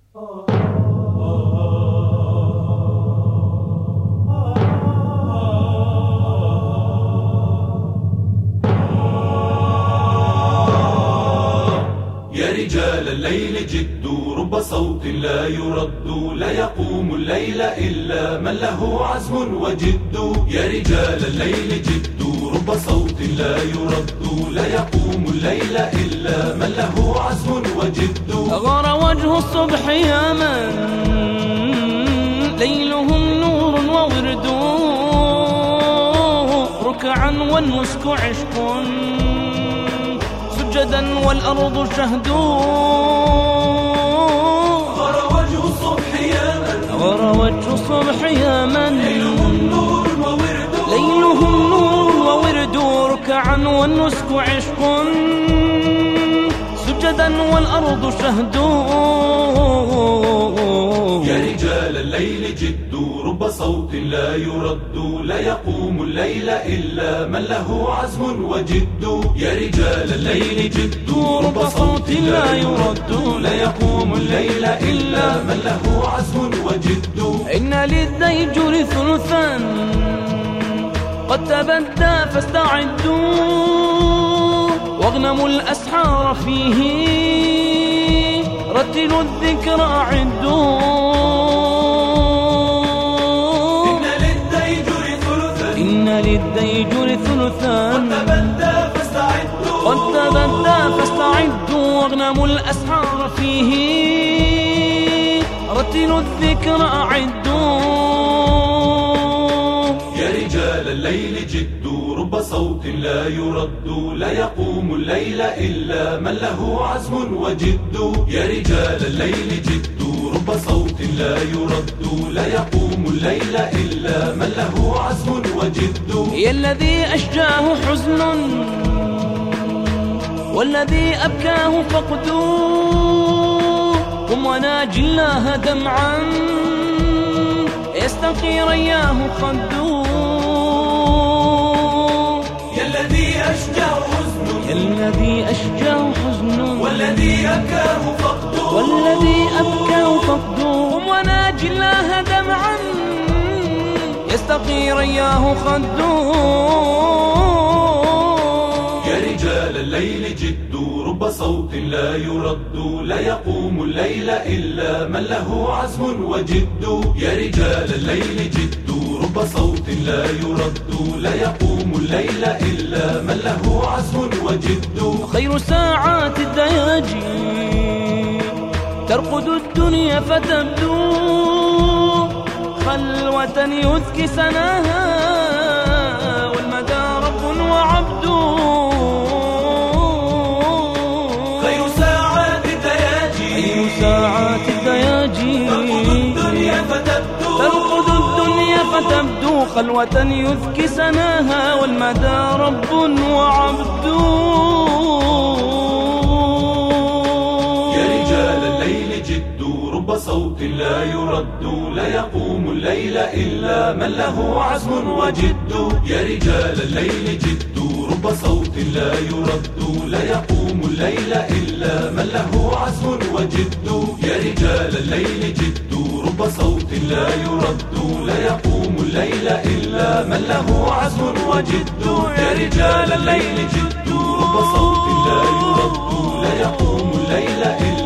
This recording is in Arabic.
يا رجال الليل جدوا، رب صوت لا يرد، لا يقوم الليل إلا من له عزم وجد. يا رجال الليل جدوا، رب صوت لا يرد، لا يقوم الليل إلا من له عزم وجد. غار وجه الصبح يا من ليلهم نور وورد، ركعا والنسك عشق، سجدا والأرض شهد. غار وجه الصبح يا من، غار وجه الصبح يا من ليلهم نور وورد، ليلهم نور وورد، ركعا والنسك عشق، سجدا والأرض شهد. يا رجال الليل جدوا، رب صوت لا يرد، لا يقوم الليل إلا من له عزم وجد. يا رجال الليل جدوا، رب صوت لا يرد، لا يقوم الليل إلا من له عزم وجد. إن للديجور ثلثا قد تبدى فاستعدوا، واغنموا الأسحار فيه، رتلوا الذكر أعدوا. إن للديجور ثلثا قد تبدى فاستعدوا، قد تبدى فاستعدوا، واغنموا الأسحار فيه، رتلوا الذكر أعدوا. يا رجال الليل جدوا، رب صوت لا يرد، لا يقوم الليل إلا من له عزم وجد. يا رجال الليل جدوا، رب صوت لا يرد، لا يقوم الليل إلا من له عزم وجد. يا الذي أشجاه حزن والذي أبكاه فقد، قم وناجي الله دمعا يستقي رياه خد. يا الذي أشجاه حزن، يا الذي أشجاه حزن والذي أبكاه فقد، والذي أبكاه فقد، قم وناجي الله دمعا يستقي رياه خد. يا رجال الليل جدوا، رب صوت لا يرد، لا يقوم الليل إلا من له عزم وجد. يا رجال الليل جدوا، رب صوت لا يرد، لا يقوم الليل إلا من له عزم وجد. خير ساعات الدياجي ترقد الدنيا فتبدو، خلوة يذكي سناها والمدى رب وعبد. خير ساعات الدياجي، خير ساعات الدياجي ترقد الدنيا فتبدو، ترقد الدنيا فتبدو، خلوة يذكي سناها والمدى رب وعبد. يا رجال الليل جدوا، رب صوت لا يرد، لا يقوم الليل إلا من له عزم وجد. يا رجال الليل جدوا، رب صوت لا يرد، لا يقوم الليل إلا من له عزم وجد. يا رجال الليل جدوا، رب صوت لا يرد، لا يقوم الليل إلا من له عزم وجد. يا رجال الليل جدوا، رب صوت لا يرد، لا يقوم الليل إلا